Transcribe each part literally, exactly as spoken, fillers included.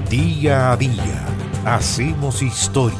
Día a día hacemos historia.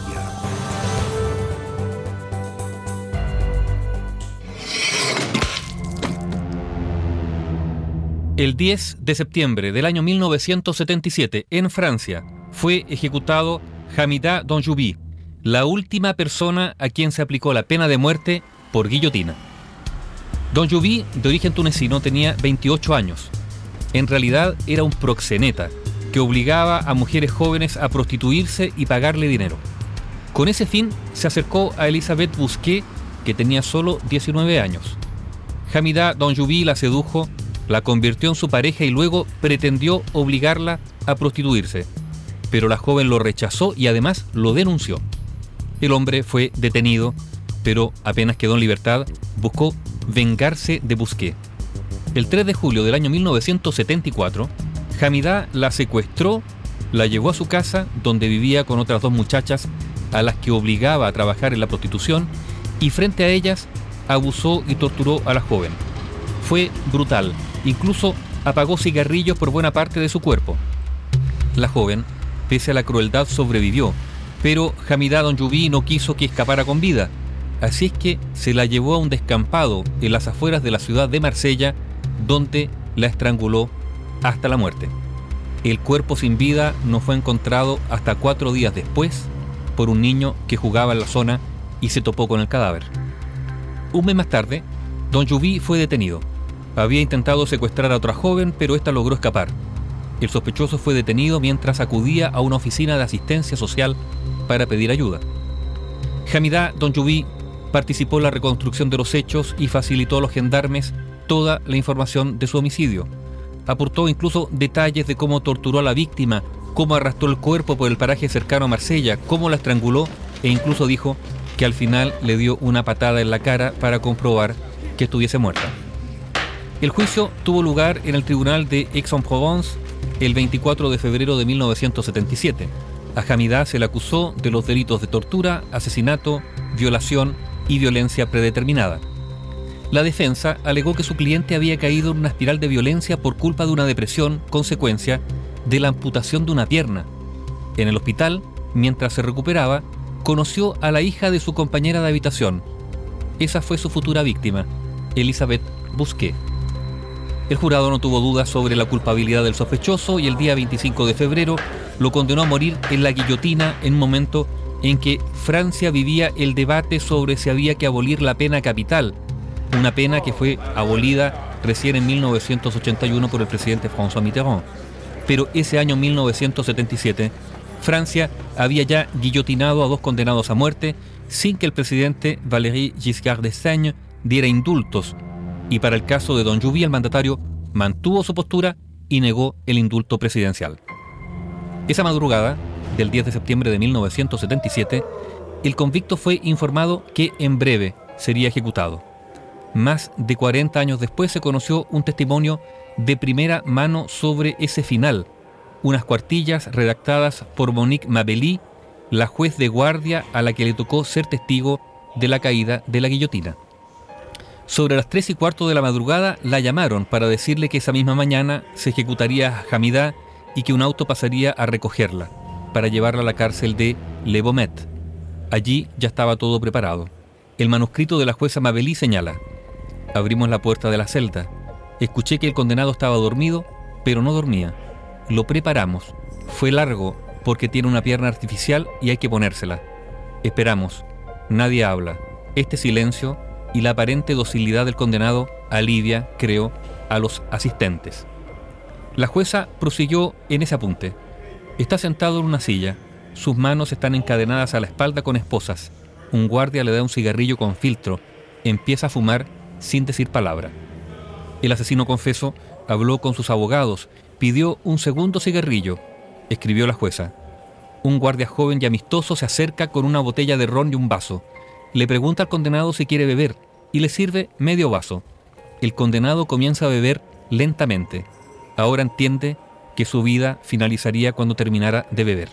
El diez de septiembre del año mil novecientos setenta y siete, en Francia, fue ejecutado Hamida Dondjoubi, la última persona a quien se aplicó la pena de muerte por guillotina. Dondjoubi, de origen tunecino, tenía veintiocho años. En realidad era un proxeneta que obligaba a mujeres jóvenes a prostituirse y pagarle dinero. Con ese fin se acercó a Elisabeth Bousquet, que tenía solo diecinueve años. Hamida Dondjoubi la sedujo, la convirtió en su pareja y luego pretendió obligarla a prostituirse. Pero la joven lo rechazó y además lo denunció. El hombre fue detenido, pero apenas quedó en libertad, buscó vengarse de Bousquet. El tres de julio del año mil novecientos setenta y cuatro, Hamida la secuestró, la llevó a su casa, donde vivía con otras dos muchachas a las que obligaba a trabajar en la prostitución, y frente a ellas abusó y torturó a la joven. Fue brutal, incluso apagó cigarrillos por buena parte de su cuerpo. La joven, pese a la crueldad, sobrevivió, pero Hamida Dondjoubi no quiso que escapara con vida, así es que se la llevó a un descampado en las afueras de la ciudad de Marsella, donde la estranguló hasta la muerte. El cuerpo sin vida no fue encontrado hasta cuatro días después por un niño que jugaba en la zona y se topó con el cadáver. Un mes más tarde, Dondjoubi fue detenido. Había intentado secuestrar a otra joven, pero ésta logró escapar. El sospechoso fue detenido mientras acudía a una oficina de asistencia social para pedir ayuda. Hamida Dondjoubi participó en la reconstrucción de los hechos y facilitó a los gendarmes toda la información de su homicidio. Aportó incluso detalles de cómo torturó a la víctima, cómo arrastró el cuerpo por el paraje cercano a Marsella, cómo la estranguló e incluso dijo que al final le dio una patada en la cara para comprobar que estuviese muerta. El juicio tuvo lugar en el tribunal de Aix-en-Provence el veinticuatro de febrero de mil novecientos setenta y siete. A Hamida se le acusó de los delitos de tortura, asesinato, violación y violencia predeterminada. La defensa alegó que su cliente había caído en una espiral de violencia por culpa de una depresión consecuencia de la amputación de una pierna. En el hospital, mientras se recuperaba, conoció a la hija de su compañera de habitación. Esa fue su futura víctima, Elisabeth Bousquet. El jurado no tuvo dudas sobre la culpabilidad del sospechoso y el día veinticinco de febrero lo condenó a morir en la guillotina en un momento en que Francia vivía el debate sobre si había que abolir la pena capital, una pena que fue abolida recién en mil novecientos ochenta y uno por el presidente François Mitterrand. Pero ese año mil novecientos setenta y siete, Francia había ya guillotinado a dos condenados a muerte sin que el presidente Valéry Giscard d'Estaing diera indultos, y para el caso de Dondjoubi el mandatario mantuvo su postura y negó el indulto presidencial. Esa madrugada del diez de septiembre de mil novecientos setenta y siete, el convicto fue informado que en breve sería ejecutado. Más de cuarenta años después se conoció un testimonio de primera mano sobre ese final, unas cuartillas redactadas por Monique Mabelly, la juez de guardia a la que le tocó ser testigo de la caída de la guillotina. Sobre las tres y cuarto de la madrugada la llamaron para decirle que esa misma mañana se ejecutaría a Hamida y que un auto pasaría a recogerla para llevarla a la cárcel de Le Baumet. Allí ya estaba todo preparado. El manuscrito de la jueza Mabelly señala: abrimos la puerta de la celda. Escuché que el condenado estaba dormido, pero no dormía. Lo preparamos. Fue largo porque tiene una pierna artificial y hay que ponérsela. Esperamos. Nadie habla. Este silencio y la aparente docilidad del condenado alivia, creo, a los asistentes. La jueza prosiguió en ese apunte. Está sentado en una silla. Sus manos están encadenadas a la espalda con esposas. Un guardia le da un cigarrillo con filtro. Empieza a fumar sin decir palabra. El asesino confeso habló con sus abogados, pidió un segundo cigarrillo, escribió la jueza. Un guardia joven y amistoso se acerca con una botella de ron y un vaso. Le pregunta al condenado si quiere beber y le sirve medio vaso. El condenado comienza a beber lentamente. Ahora entiende que su vida finalizaría cuando terminara de beber.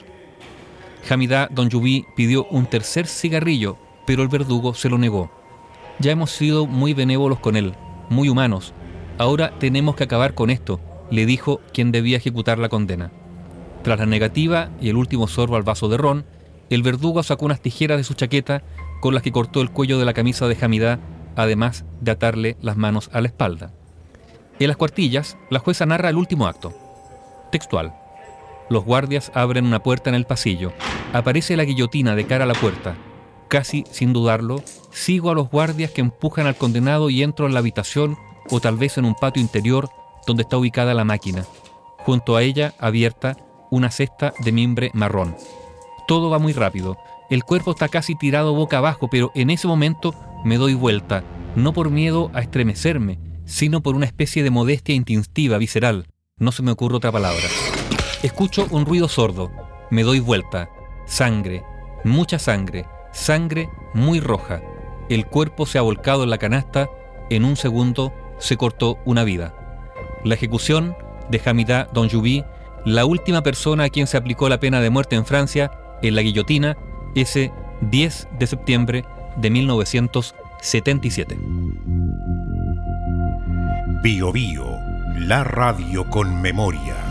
Hamida Dondjoubi pidió un tercer cigarrillo, pero el verdugo se lo negó. Ya hemos sido muy benévolos con él, muy humanos. Ahora tenemos que acabar con esto, le dijo quien debía ejecutar la condena. Tras la negativa y el último sorbo al vaso de ron, el verdugo sacó unas tijeras de su chaqueta con las que cortó el cuello de la camisa de Hamidá, además de atarle las manos a la espalda. En las cuartillas, la jueza narra el último acto. Textual. Los guardias abren una puerta en el pasillo. Aparece la guillotina de cara a la puerta. Casi sin dudarlo, sigo a los guardias que empujan al condenado y entro en la habitación o tal vez en un patio interior donde está ubicada la máquina. Junto a ella, abierta, una cesta de mimbre marrón. Todo va muy rápido. El cuerpo está casi tirado boca abajo, pero en ese momento me doy vuelta, no por miedo a estremecerme, sino por una especie de modestia instintiva, visceral. No se me ocurre otra palabra. Escucho un ruido sordo. Me doy vuelta. Sangre. Mucha sangre. Sangre muy roja. El cuerpo se ha volcado en la canasta. En un segundo se cortó una vida. La ejecución de Hamidá Dondjoubi, la última persona a quien se aplicó la pena de muerte en Francia, en la guillotina, ese diez de septiembre de mil novecientos setenta y siete. Bio Bio, la radio con memoria.